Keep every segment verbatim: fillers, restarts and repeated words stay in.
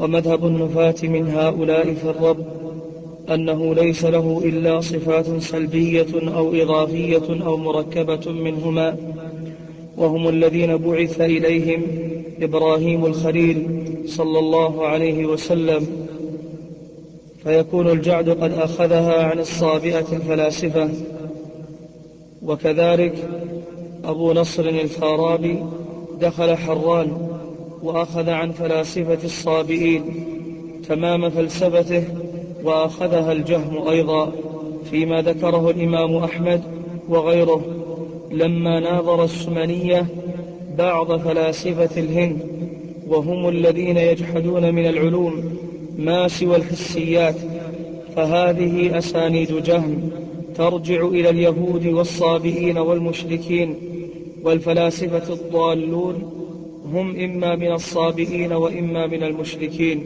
ومذهب النفاة من هؤلاء في الرب أنه ليس له إلا صفات سلبية أو إضافية أو مركبة منهما، وهم الذين بعث إليهم إبراهيم الخليل صلى الله عليه وسلم، فيكون الجعد قد أخذها عن الصابئة الفلاسفة. وكذلك أبو نصر الفارابي دخل حران وأخذ عن فلاسفة الصابئين تمام فلسفته، وأخذها الجهم أيضا، فيما ذكره الإمام أحمد وغيره لما ناظر السمنية بعض فلاسفة الهند، وهم الذين يجحدون من العلوم ما سوى الحسيات. فهذه أسانيد جهم ترجع إلى اليهود والصابئين والمشركين، والفلاسفة الضالون هم إما من الصابئين وإما من المشركين.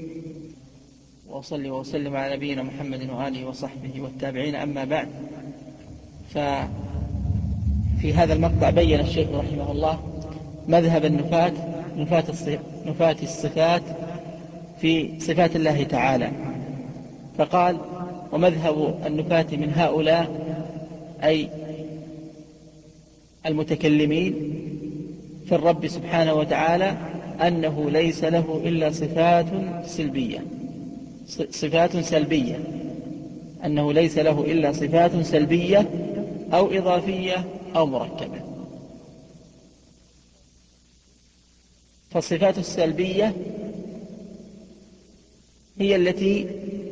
وأصلي وأسلم على نبينا محمد وآله وصحبه والتابعين، أما بعد. ففي هذا المقطع بين الشيخ رحمه الله مذهب النفاة نفاة الصفات في صفات الله تعالى، فقال: ومذهب النفاة من هؤلاء أي المتكلمين في الرب سبحانه وتعالى أنه ليس له إلا صفات سلبية صفات سلبية أنه ليس له إلا صفات سلبية أو إضافية أو مركبة. فالصفات السلبية هي التي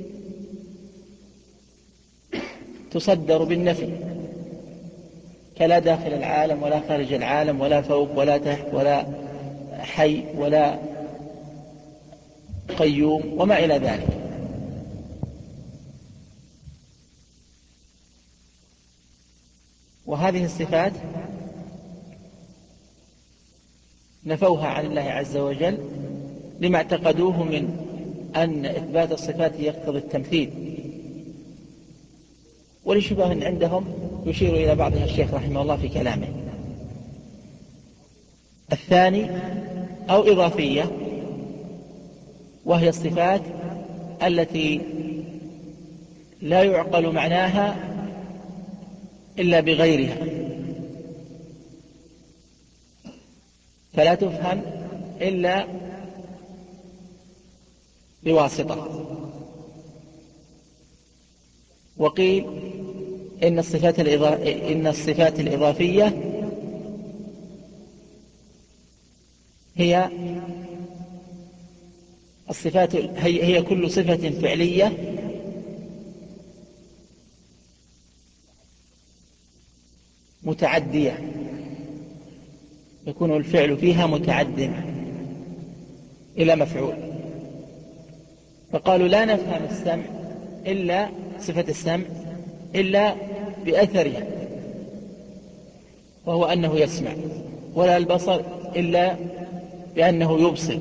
تصدر بالنفي، كلا داخل العالم ولا خارج العالم ولا فوق ولا تحت ولا حي ولا قيوم وما إلى ذلك. وهذه الصفات نفوها عن الله عز وجل لما اعتقدوه من أن إثبات الصفات يقتضي التمثيل، ولشبه عندهم يشير إلى بعضها الشيخ رحمه الله في كلامه. الثاني أو إضافية، وهي الصفات التي لا يعقل معناها إلا بغيرها، فلا تفهم إلا بواسطة. وقيل إن الصفات الإضافية, إن الصفات الإضافية هي الصفات هي, هي كل صفة فعلية متعدية، يكون الفعل فيها متعد إلى مفعول. فقالوا لا نفهم السمع إلا صفة السمع إلا بأثرها، وهو أنه يسمع، ولا البصر إلا بأنه يبصر،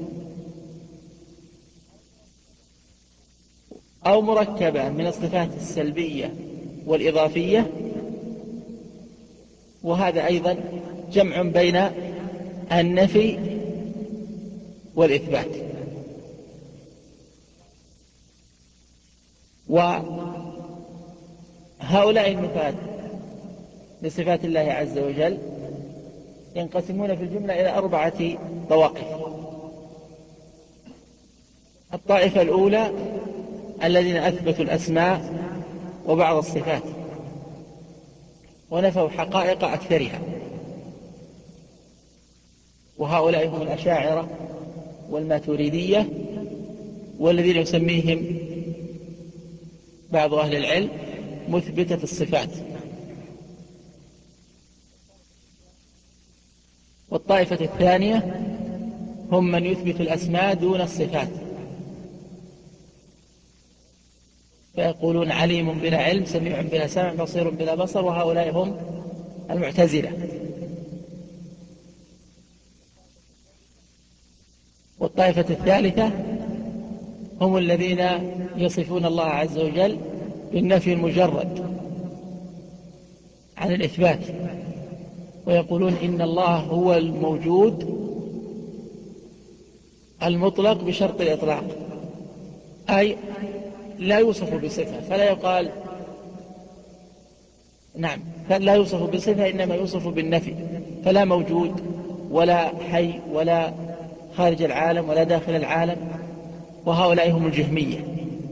أو مركبة من الصفات السلبية والإضافية. وهذا أيضا جمع بين النفي والإثبات. وهؤلاء النفاة لصفات الله عز وجل ينقسمون في الجملة إلى أربعة طوائف. الطائفة الأولى الذين أثبتوا الأسماء وبعض الصفات ونفوا حقائق أكثرها، وهؤلاء هم الأشاعرة والماتريدية، والذين يسميهم بعض أهل العلم مثبتة الصفات. والطائفة الثانية هم من يثبت الأسماء دون الصفات، فيقولون عليم بلا علم، سميع بلا سمع، بصير بلا بصر، وهؤلاء هم المعتزلة. والطائفة الثالثة هم الذين يصفون الله عز وجل بالنفي المجرد عن الإثبات، ويقولون إن الله هو الموجود المطلق بشرط الإطلاق، أي لا يوصف بصفة فلا يقال نعم لا يوصف بصفة، إنما يوصف بالنفي، فلا موجود ولا حي ولا خارج العالم ولا داخل العالم، وهؤلاء هم الجهمية.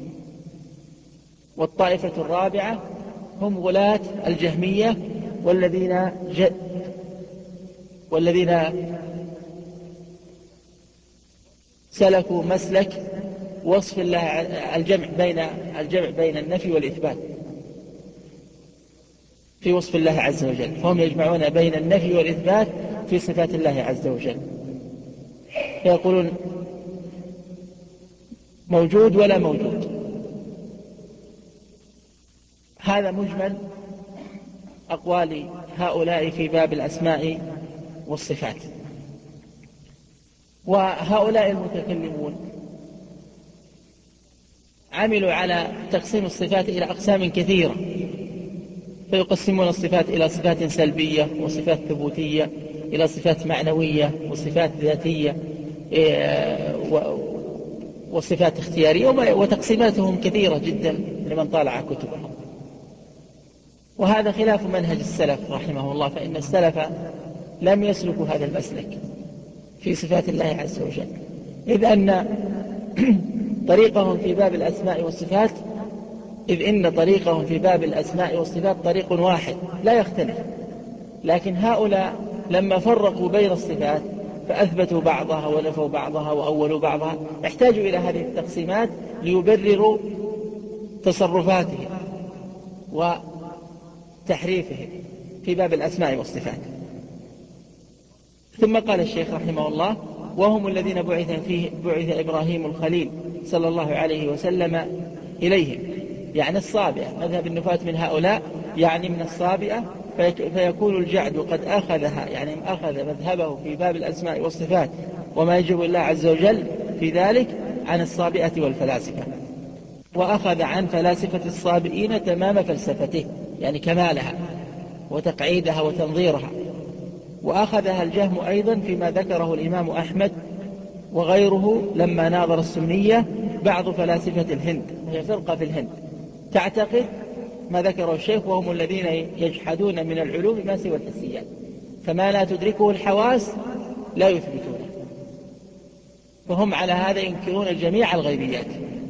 والطائفة الرابعة هم غلاة الجهمية والذين ج... والذين سلكوا مسلك وصف الله الجمع بين الجمع بين النفي والإثبات في وصف الله عز وجل، فهم يجمعون بين النفي والإثبات في صفات الله عز وجل، يقولون موجود ولا موجود. هذا مجمل أقوال هؤلاء في باب الأسماء والصفات. وهؤلاء المتكلمون عملوا على تقسيم الصفات إلى أقسام كثيرة، فيقسمون الصفات إلى صفات سلبية وصفات ثبوتية، إلى صفات معنوية وصفات ذاتية وصفات اختيارية، وتقسيماتهم كثيرة جدا لمن طالع كتبهم. وهذا خلاف منهج السلف رحمه الله، فإن السلف لم يسلكوا هذا المسلك في صفات الله عز وجل، إذ أن طريقهم في باب الأسماء والصفات إذ إن طريقهم في باب الأسماء والصفات طريق واحد لا يختلف، لكن هؤلاء لما فرقوا بين الصفات فأثبتوا بعضها ونفوا بعضها وأولوا بعضها، احتاجوا إلى هذه التقسيمات ليبرروا تصرفاتهم وتحريفهم في باب الأسماء والصفات. ثم قال الشيخ رحمه الله: وهم الذين بعث فيه بعث إبراهيم الخليل صلى الله عليه وسلم إليهم، يعني الصابئة. مذهب النفاة من هؤلاء يعني من الصابئة، فيكون الجعد قد أخذها، يعني أخذ مذهبه في باب الأسماء والصفات وما يجب الله عز وجل في ذلك عن الصابئة والفلاسفة، وأخذ عن فلاسفة الصابئين تمام فلسفته، يعني كمالها وتقعيدها وتنظيرها. وأخذها الجهم أيضا فيما ذكره الإمام أحمد وغيره لما ناظر السنية بعض فلاسفة الهند، وهي فرقة في الهند تعتقد ما ذكره الشيخ: وهم الذين يجحدون من العلوم ما سوى الحسيات، فما لا تدركه الحواس لا يثبتونه. فهم على هذا ينكرون جميع الغيبيات.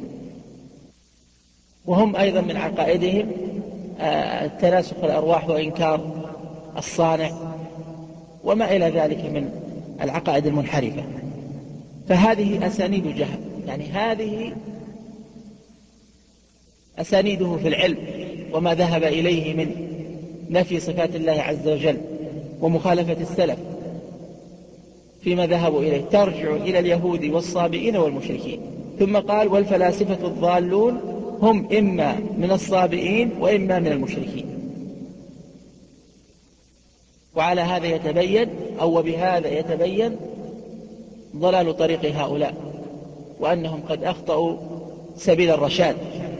وهم أيضا من عقائدهم تناسخ الأرواح وإنكار الصانع وما إلى ذلك من العقائد المنحرفة. فهذه أسانيد جهم، يعني هذه أسانيده في العلم وما ذهب إليه من نفي صفات الله عز وجل ومخالفة السلف فيما ذهبوا إليه، ترجع إلى اليهود والصابئين والمشركين. ثم قال: والفلاسفة الضالون هم إما من الصابئين وإما من المشركين. وعلى هذا يتبين أو بهذا يتبين ضلال طريق هؤلاء، وأنهم قد أخطأوا سبيل الرشاد.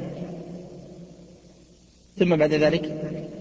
ثم بعد ذلك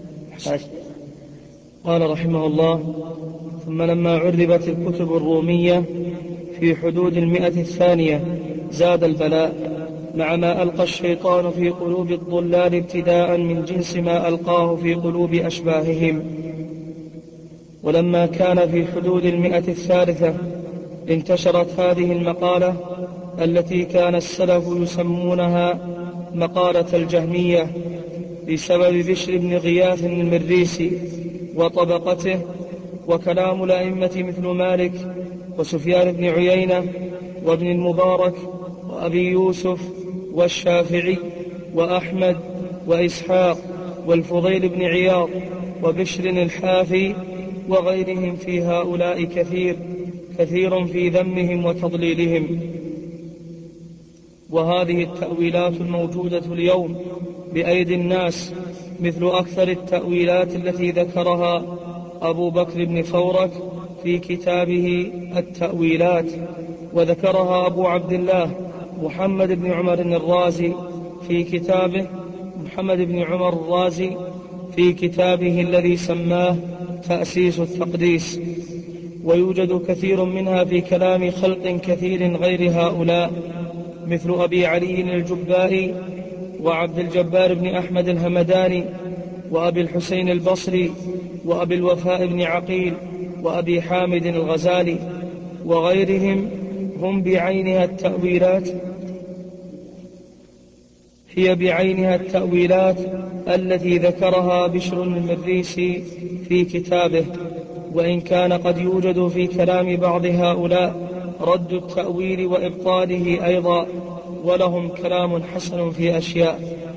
قال رحمه الله: ثم لما عربت الكتب الرومية في حدود المئة الثانية زاد البلاء، مع ما ألقى الشيطان في قلوب الضلال ابتداء من جنس ما ألقاه في قلوب أشباههم. ولما كان في حدود المئة الثالثة انتشرت هذه المقالة التي كان السلف يسمونها مقالة الجهمية، بسبب بشر بن غياث المريسي وطبقته، وكلام الأئمة مثل مالك وسفيان بن عيينة وابن المبارك وأبي يوسف والشافعي وأحمد وإسحاق والفضيل بن عياض وبشر الحافي وغيرهم في هؤلاء كثير كثير في ذمهم وتضليلهم. وهذه التأويلات الموجودة اليوم بأيدي الناس مثل أكثر التأويلات التي ذكرها أبو بكر بن فورك في كتابه التأويلات، وذكرها أبو عبد الله محمد بن عمر الرازي في كتابه محمد بن عمر الرازي في كتابه الذي سماه تأسيس التقديس. ويوجد كثير منها في كلام خلق كثير غير هؤلاء، مثل أبي علي الجبائي وعبد الجبار بن أحمد الهمداني وأبي الحسين البصري وأبي الوفاء بن عقيل وأبي حامد الغزالي وغيرهم، هم بعينها التأويلات هي بعينها التأويلات التي ذكرها بشر المريسي في كتابه، وإن كان قد يوجد في كلام بعض هؤلاء رد التأويل وإبطاله أيضا، ولهم كلام حسن في أشياء.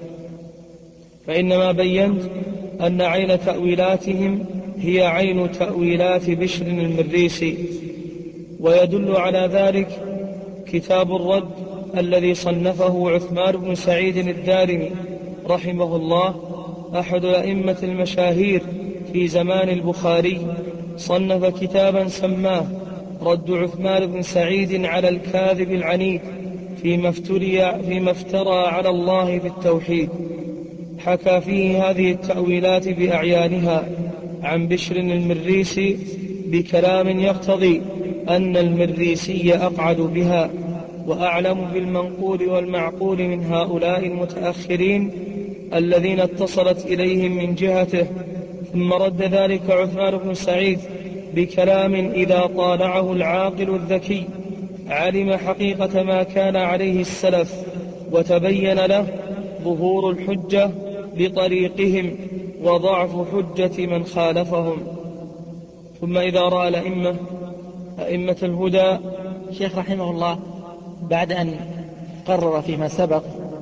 فإنما بينت أن عين تأويلاتهم هي عين تأويلات بشر المريسي، ويدل على ذلك كتاب الرد الذي صنفه عثمان بن سعيد الدارمي رحمه الله، أحد الأئمة المشاهير في زمان البخاري، صنف كتابا سماه رد عثمان بن سعيد على الكاذب العنيد فيما افتري فيما افترى على الله في التوحيد. حكى فيه هذه التأويلات بأعيانها عن بشر المريسي بكلام يقتضي أن المريسي أقعد بها وأعلم بالمنقول والمعقول من هؤلاء المتأخرين الذين اتصلت إليهم من جهته. ثم رد ذلك عثمان بن سعيد بكلام إذا طالعه العاقل الذكي علم حقيقة ما كان عليه السلف، وتبين له ظهور الحجة بطريقهم وضعف حجة من خالفهم. ثم إذا رأى الأئمة أئمة الهدى، الشيخ رحمه الله بعد أن قرر فيما سبق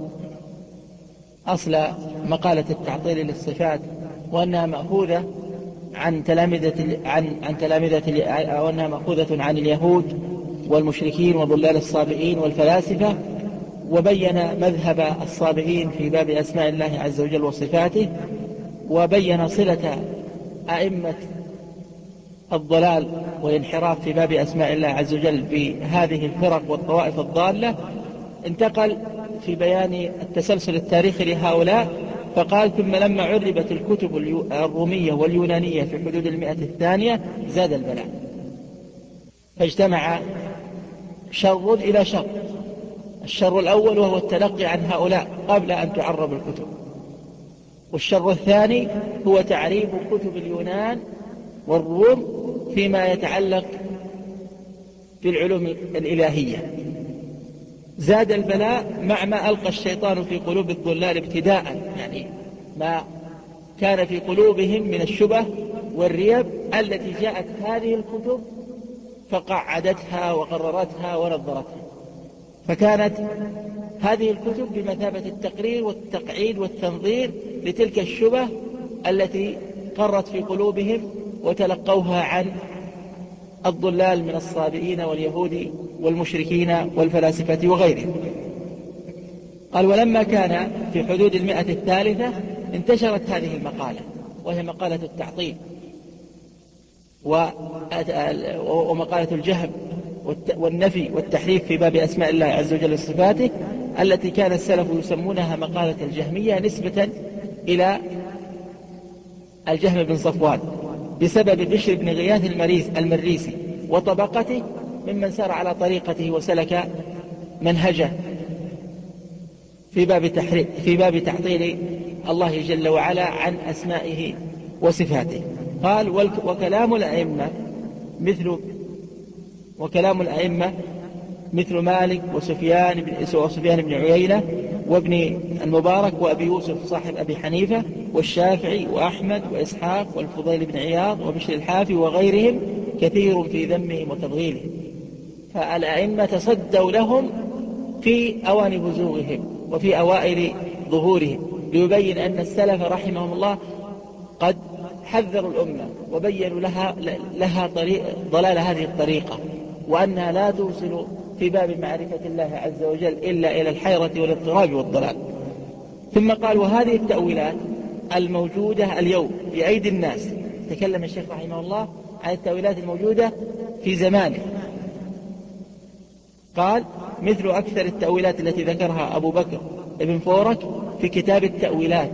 أصل مقالة التعطيل للصفات وأنها مأخوذة عن تلامذة عن عن تلامذة أو أنها مأخوذة عن اليهود والمشركين وضلال الصابئين والفلاسفة، وبين مذهب الصابئين في باب أسماء الله عز وجل وصفاته، وبين صلة أئمة الضلال والانحراف في باب أسماء الله عز وجل بهذه الفرق والطوائف الضالة. انتقل في بيان التسلسل التاريخي لهؤلاء فقال: ثم لما عربت الكتب الرومية واليونانية في حدود المئة الثانية زاد البلاء، فاجتمع شر إلى شر. الشر الأول وهو التلقي عن هؤلاء قبل أن تعرب الكتب، والشر الثاني هو تعريب كتب اليونان والروم فيما يتعلق بالعلوم الإلهية. زاد البلاء مع ما ألقى الشيطان في قلوب الضلال ابتداء، يعني ما كان في قلوبهم من الشبه والريب التي جاءت هذه الكتب فقعدتها وقررتها ونظرتها، فكانت هذه الكتب بمثابة التقرير والتقعيد والتنظير لتلك الشبه التي قرت في قلوبهم وتلقوها عن الضلال من الصابئين واليهود والمشركين والفلاسفة وغيرهم. قال: ولما كان في حدود المئة الثالثة انتشرت هذه المقالة، وهي مقالة التعطيل ومقالة الجهم والنفي والتحريف في باب أسماء الله عز وجل وصفاته، التي كان السلف يسمونها مقالة الجهمية نسبة إلى الجهم بن صفوان، بسبب بشر بن غياث المريسي وطبقته ممن سار على طريقته وسلك منهجه في باب تحريف في باب تعطيل الله جل وعلا عن أسمائه وصفاته. قال: وكلام الأئمة مثل وكلام الأئمة مثل مالك وسفيان بن وسفيان بن عيينة وابن المبارك وأبي يوسف صاحب أبي حنيفة والشافعي وأحمد وإسحاق والفضيل بن عياض وبشر الحافي وغيرهم كثير في ذمهم وتضغيلهم. فالأئمة تصدوا لهم في أوان بزوغهم وفي أوائل ظهورهم، ليبين أن السلف رحمهم الله قد حذروا الأمة وبينوا لها, لها طريق ضلال هذه الطريقة، وأنها لا توصل في باب معرفة الله عز وجل إلا إلى الحيرة والاضطراب والضلال. ثم قال: وهذه التأويلات الموجودة اليوم بأيدي الناس، تكلم الشيخ رحمه الله عن التأويلات الموجودة في زمانه. قال: مثل أكثر التأويلات التي ذكرها أبو بكر ابن فورك في كتاب التأويلات،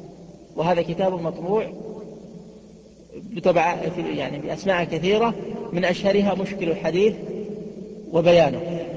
وهذا كتاب مطبوع بطبع يعني بأسماء كثيرة من أشهرها مشكل الحديث وبيانه،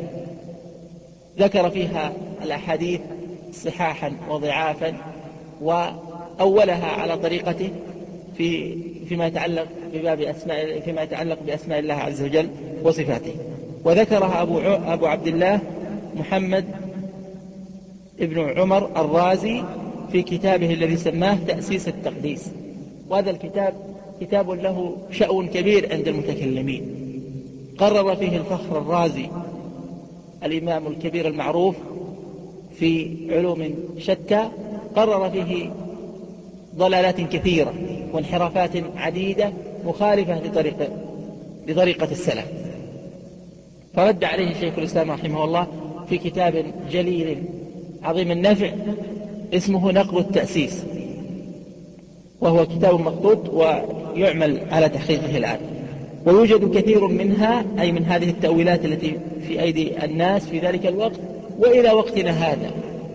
ذكر فيها الأحاديث صحاحا وضعافا، وأولها على طريقته في فيما يتعلق بباب أسماء فيما يتعلق بأسماء الله عز وجل وصفاته. وذكرها أبو أبو عبد الله محمد ابن عمر الرازي في كتابه الذي سماه تأسيس التقديس. وهذا الكتاب كتاب له شأن كبير عند المتكلمين، قرر فيه الفخر الرازي الإمام الكبير المعروف في علوم شتى، قرر فيه ضلالات كثيرة وانحرافات عديدة مخالفة لطريقة, لطريقة السلف، فرد عليه شيخ الإسلام رحمه الله في كتاب جليل عظيم النفع اسمه نقض التأسيس، وهو كتاب مخطوط ويعمل على تحقيقه الآن. ويوجد كثير منها، أي من هذه التأويلات التي في أيدي الناس في ذلك الوقت وإلى وقتنا هذا،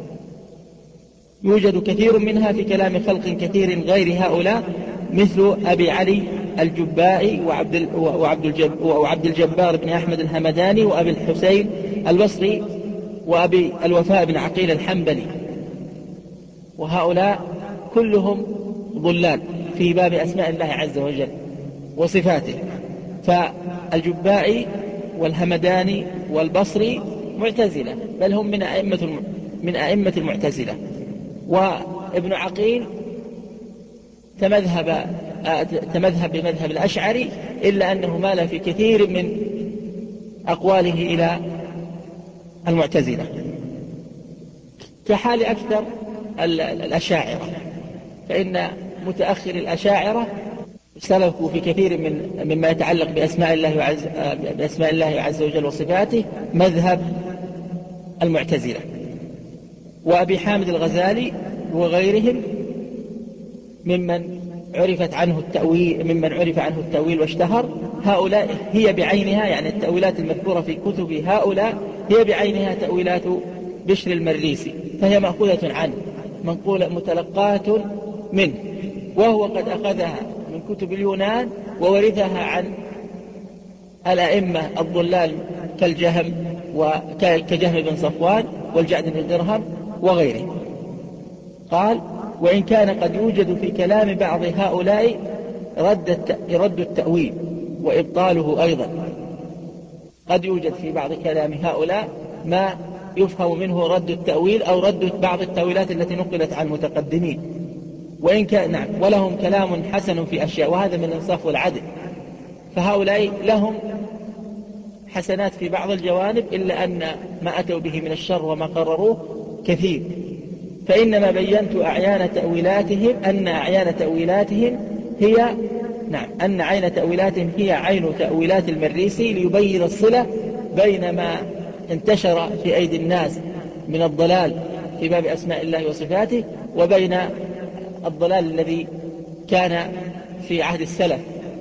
يوجد كثير منها في كلام خلق كثير غير هؤلاء، مثل أبي علي الجبائي وعبد, وعبد, الجب وعبد الجبار بن أحمد الهمداني وأبي الحسين البصري وأبي الوفاء بن عقيل الحنبلي، وهؤلاء كلهم ضلال في باب أسماء الله عز وجل وصفاته. فالجبائي والهمداني والبصري معتزلة، بل هم من أئمة من أئمة المعتزلة. وابن عقيل تمذهب تمذهب بمذهب الأشعري، إلا أنه مال في كثير من أقواله إلى المعتزلة، كحال أكثر الأشاعرة، فإن متأخر الأشاعرة سلكوا في كثير من مما يتعلق بأسماء الله عز بأسماء الله عز وجل وصفاته مذهب المعتزلة. وأبي حامد الغزالي وغيرهم ممن عرفت عنه التأويل ممن عرف عنه التأويل واشتهر، هؤلاء هي بعينها، يعني التأويلات المذكورة في كتب هؤلاء هي بعينها تأويلات بشر المريسي، فهي مأخوذة عنه منقولة متلقاة منه، وهو قد أخذها من كتب اليونان وورثها عن الأئمة الضلال كالجهم وكجهم بن صفوان والجعد بن درهم وغيره. قال: وإن كان قد يوجد في كلام بعض هؤلاء رد رد التأويل وإبطاله أيضا، قد يوجد في بعض كلام هؤلاء ما يفهم منه رد التأويل أو رد بعض التأويلات التي نقلت عن المتقدمين، وإن كان نعم ولهم كلام حسن في أشياء، وهذا من الإنصاف والعدل، فهؤلاء لهم حسنات في بعض الجوانب، إلا أن ما أتوا به من الشر وما قرروه كثير. فإنما بينت أعيان تأويلاتهم أن أعيان تأويلاتهم هي نعم أن عين تأويلاتهم هي عين تأويلات المريسي، ليبين الصلة بين ما انتشر في أيدي الناس من الضلال في باب أسماء الله وصفاته، وبين الضلال الذي كان في عهد السلف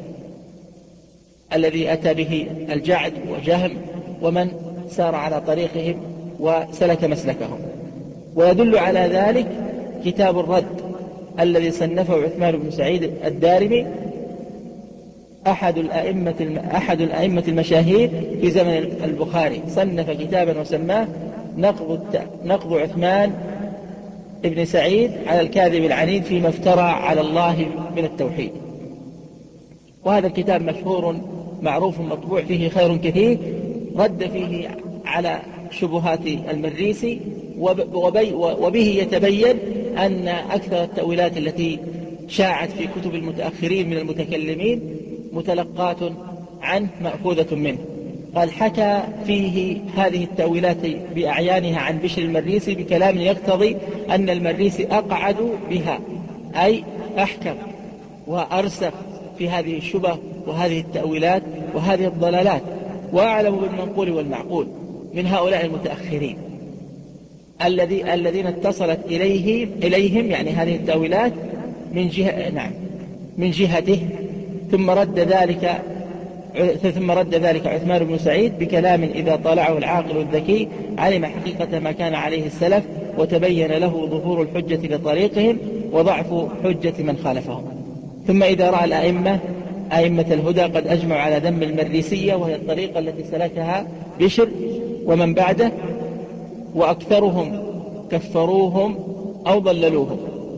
الذي أتى به الجعد وجهم ومن سار على طريقهم وسلك مسلكهم. ويدل على ذلك كتاب الرد الذي صنفه عثمان بن سعيد الدارمي، أحد الأئمة أحد الأئمة المشاهير في زمن البخاري، صنف كتابا وسماه نقض نقض عثمان ابن سعيد على الكاذب العنيد فيما افترى على الله من التوحيد. وهذا الكتاب مشهور معروف مطبوع، فيه خير كثير، رد فيه على شبهات المريسي، وبه يتبين أن أكثر التأويلات التي شاعت في كتب المتأخرين من المتكلمين متلقاة عنه مأخوذة منه. قال: حكى فيه هذه التأويلات بأعيانها عن بشر المريسي بكلام يقتضي أن المريسي أقعد بها، أي أحكم وأرسخ في هذه الشبه وهذه التأويلات وهذه الضلالات، وأعلم بالمنقول والمعقول من هؤلاء المتأخرين الذي الذين اتصلت إليه إليهم يعني هذه التأويلات من جهة نعم من جهته. ثم رد ذلك ثم رد ذلك عثمان بن سعيد بكلام إذا طالعه العاقل الذكي علم حقيقة ما كان عليه السلف، وتبين له ظهور الحجة لطريقهم وضعف حجة من خالفهم. ثم إذا رأى الأئمة أئمة الهدى قد أجمعوا على ذم المريسية، وهي الطريقة التي سلكها بشر ومن بعده، وأكثرهم كفروهم أو ضللوهم.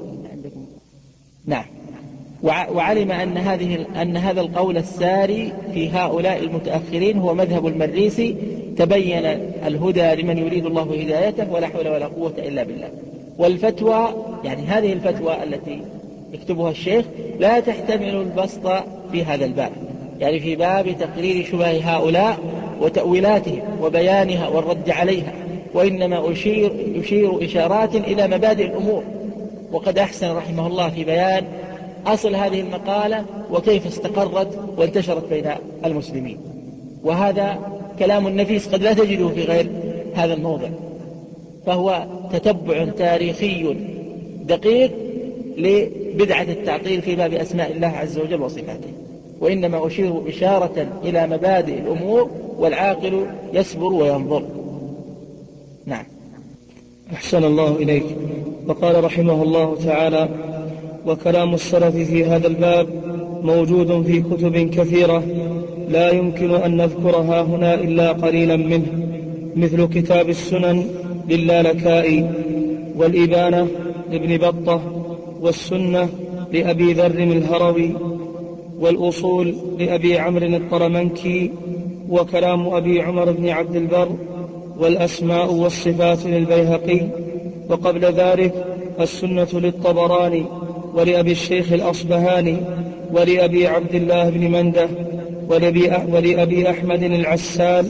نعم. وعلم أن هذه أن هذا القول الساري في هؤلاء المتأخرين هو مذهب المريسي. تبين الهدى لمن يريد الله هدايته، ولا حول ولا قوة إلا بالله. والفتوى، يعني هذه الفتوى التي يكتبها الشيخ، لا تحتمل البسط في هذا الباب، يعني في باب تقرير شبه هؤلاء وتأويلاتهم وبيانها والرد عليها، وإنما أشير, يشير إشارات إلى مبادئ الأمور. وقد أحسن رحمه الله في بيان أصل هذه المقالة وكيف استقرت وانتشرت بين المسلمين. وهذا كلام نفيس قد لا تجده في غير هذا الموضع، فهو تتبع تاريخي دقيق لبدعة التعطيل في باب أسماء الله عز وجل وصفاته. وإنما أشير إشارة إلى مبادئ الأمور، والعاقل يسبر وينظر. نعم. أحسن الله إليك. وقال رحمه الله تعالى: وكلام السلف في هذا الباب موجود في كتب كثيرة لا يمكن أن نذكرها هنا إلا قليلا منه، مثل كتاب السنن للالكائي، والإبانة لابن بطة، والسنة لأبي ذر الهروي، والأصول لأبي عمرو الطرمنكي، وكلام أبي عمر بن عبد البر، والأسماء والصفات للبيهقي. وقبل ذلك السنة للطبراني، ولأبي الشيخ الأصبهاني، ولأبي عبد الله بن منده، ولأبي أحمد العسال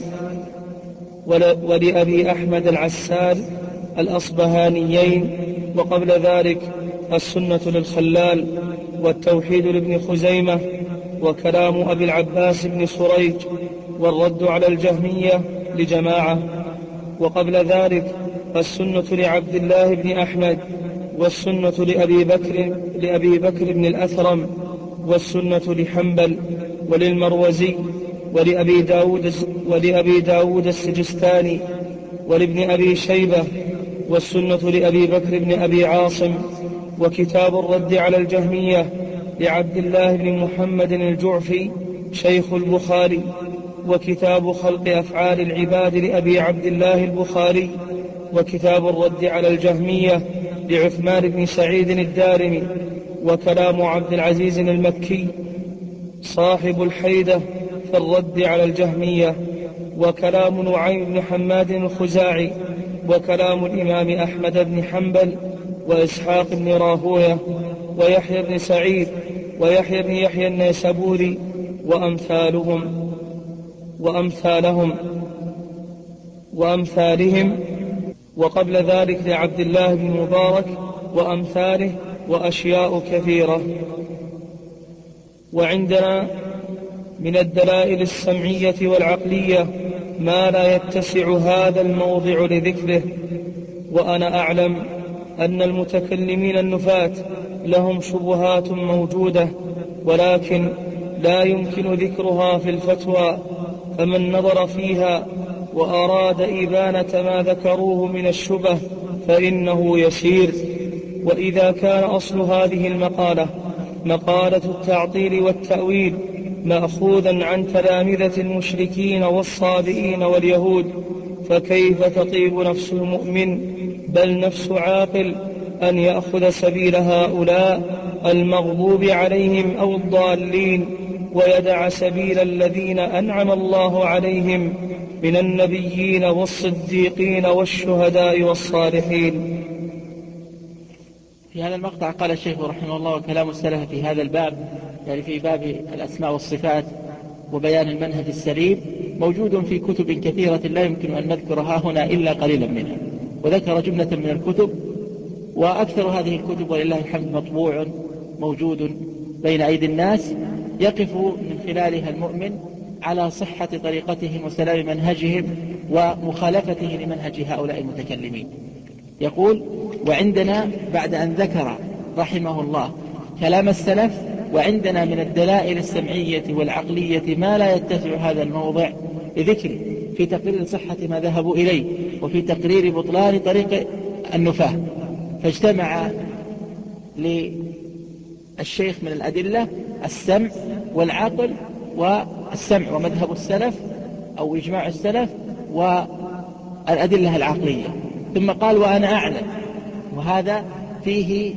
ولأبي أحمد العسال الأصبهانيين. وقبل ذلك السنة للخلال، والتوحيد لابن خزيمة، وكلام أبي العباس بن سريج، والرد على الجهمية لجماعة. وقبل ذلك السنة لعبد الله بن أحمد، والسنة لأبي بكر, لأبي بكر بن الأثرم، والسنة لحنبل وللمروزي ولأبي داود, ولأبي داود السجستاني ولابن أبي شيبة، والسنة لأبي بكر بن أبي عاصم. وكتاب الرد على الجهمية لعبد الله بن محمد الجعفي شيخ البخاري. وكتاب خلق أفعال العباد لأبي عبد الله البخاري. وكتاب الرد على الجهمية لعثمان بن سعيد الدارمي. وكلام عبد العزيز المكي صاحب الحيدة في الرد على الجهمية. وكلام نعيم بن حماد الخزاعي. وكلام الإمام أحمد بن حنبل، وإسحاق بن راهوية، ويحيى بن سعيد، ويحيى بن يحيى النيسابوري، وأمثالهم وأمثالهم وأمثالهم. وقبل ذلك لعبد الله بن مبارك وأمثاله، وأشياء كثيرة. وعندنا من الدلائل السمعية والعقلية ما لا يتسع هذا الموضع لذكره. وأنا أعلم أن المتكلمين النفاة لهم شبهات موجودة، ولكن لا يمكن ذكرها في الفتوى، فمن نظر فيها وأراد إبانة ما ذكروه من الشبه فإنه يسير. وإذا كان أصل هذه المقالة مقالة التعطيل والتأويل مأخوذا عن تلامذة المشركين والصابئين واليهود، فكيف تطيب نفس المؤمن بل نفس عاقل أن يأخذ سبيل هؤلاء المغضوب عليهم أو الضالين، ويدع سبيل الذين أنعم الله عليهم من النبيين والصديقين والشهداء والصالحين. في هذا المقطع قال الشيخ رحمه الله: وكلام السلف في هذا الباب، يعني في باب الأسماء والصفات وبيان المنهج السليم، موجود في كتب كثيرة لا يمكن أن نذكرها هنا إلا قليلا منها. وذكر جملة من الكتب، وأكثر هذه الكتب ولله الحمد مطبوع موجود بين أيدي الناس، يقف من خلالها المؤمن على صحة طريقتهم وسلام منهجهم ومخالفته لمنهج هؤلاء المتكلمين. يقول: وعندنا، بعد أن ذكر رحمه الله كلام السلف، وعندنا من الدلائل السمعية والعقلية ما لا يتسع هذا الموضع لذكره، في تقرير صحة ما ذهبوا إليه، وفي تقرير بطلان طريق النفاة. فاجتمع للشيخ من الأدلة السمع والعقل والسمع ومذهب السلف أو إجماع السلف والأدلة العقلية. ثم قال وأنا أعلم، وهذا فيه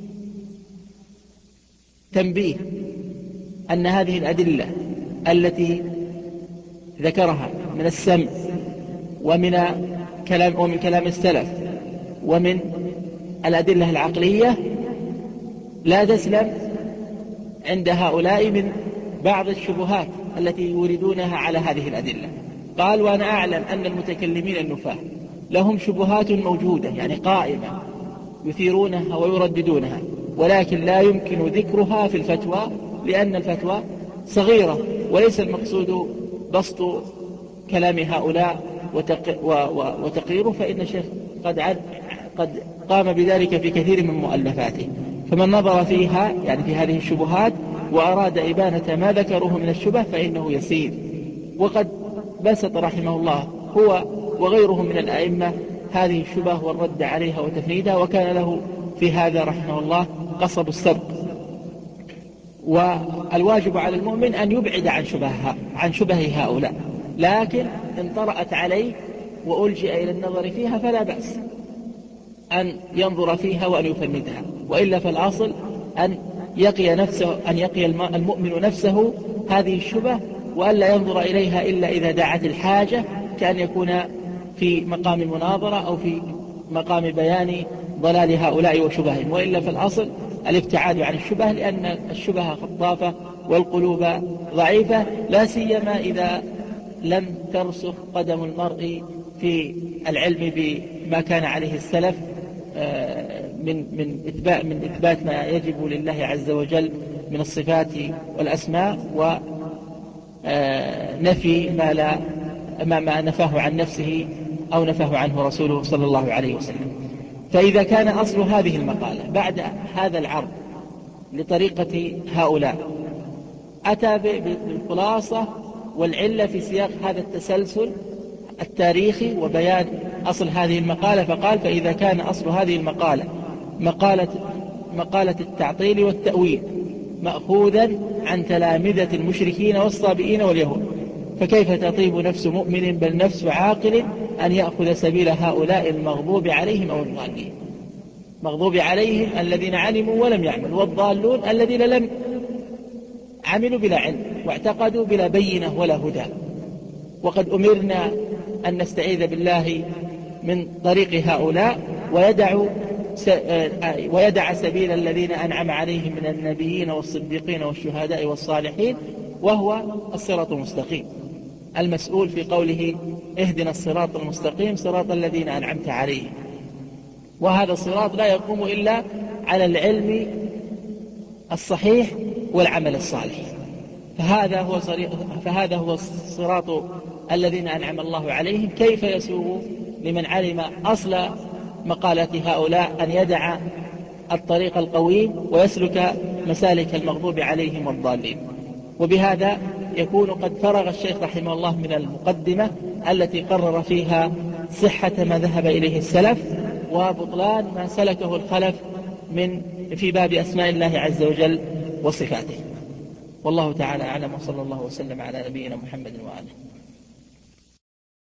تنبيه أن هذه الأدلة التي ذكرها من السمع ومن كلام ومن كلام السلف ومن الأدلة العقلية لا تسلم عند هؤلاء من بعض الشبهات التي يوردونها على هذه الأدلة. قال وأنا أعلم أن المتكلمين النفاة لهم شبهات موجودة يعني قائمة يثيرونها ويرددونها، ولكن لا يمكن ذكرها في الفتوى لأن الفتوى صغيرة، وليس المقصود بسط كلام هؤلاء وتقريره، فإن الشيخ قد, قد قام بذلك في كثير من مؤلفاته. فمن نظر فيها يعني في هذه الشبهات وأراد إبانة ما ذكروه من الشبه فإنه يسير. وقد بسط رحمه الله هو وغيره من الأئمة هذه الشبه والرد عليها وتفنيدها، وكان له في هذا رحمه الله قصب السبق. والواجب على المؤمن أن يبعد عن شبهها عن شبه هؤلاء، لكن إن طرأت عليه وألجئ إلى النظر فيها فلا بأس أن ينظر فيها وأن يفندها، وإلا فالأصل أن يقي نفسه أن يقي المؤمن نفسه هذه الشبه وألا ينظر إليها إلا إذا دعت الحاجة، كأن يكون في مقام المناظرة أو في مقام بيان ضلال هؤلاء وشبههم، وإلا فالأصل الابتعاد عن الشبه، لأن الشبه خطافة والقلوب ضعيفة، لا سيما إذا لم ترسخ قدم المرء في العلم بما كان عليه السلف من من إثبات من إثبات ما يجب لله عز وجل من الصفات والأسماء، ونفي ما لا ما ما نفاه عن نفسه أو نفاه عنه رسوله صلى الله عليه وسلم. فإذا كان أصل هذه المقالة بعد هذا العرض لطريقة هؤلاء أتى بالخلاصة والعلة في سياق هذا التسلسل التاريخي وبيان أصل هذه المقالة، فقال فإذا كان أصل هذه المقالة مقالة, مقالة التعطيل والتأويل مأخوذا عن تلامذة المشركين والصابئين واليهود، فكيف تطيب نفس مؤمن بل نفس عاقل أن يأخذ سبيل هؤلاء المغضوب عليهم أو الضالين؟ مغضوب عليهم الذين علموا ولم يعملوا، والضالون الذين لم عملوا بلا علم واعتقدوا بلا بينة ولا هدى. وقد أمرنا أن نستعيذ بالله من طريق هؤلاء ويدع ويدع سبيل الذين أنعم عليهم من النبيين والصديقين والشهداء والصالحين، وهو الصراط المستقيم المسؤول في قوله اهدنا الصراط المستقيم صراط الذين أنعمت عليهم. وهذا الصراط لا يقوم إلا على العلم الصحيح والعمل الصالح، فهذا هو فهذا هو الصراط الذين أنعم الله عليهم. كيف يسوغ لمن علم أصل مقالة هؤلاء أن يدع الطريق القويم ويسلك مسالك المغضوب عليهم والضالين؟ وبهذا يكون قد فرغ الشيخ رحمه الله من المقدمة التي قرر فيها صحة ما ذهب إليه السلف وبطلان ما سلكه الخلف من في باب أسماء الله عز وجل وصفاته. والله تعالى أعلم، وصلى الله وسلم على نبينا محمد وآله.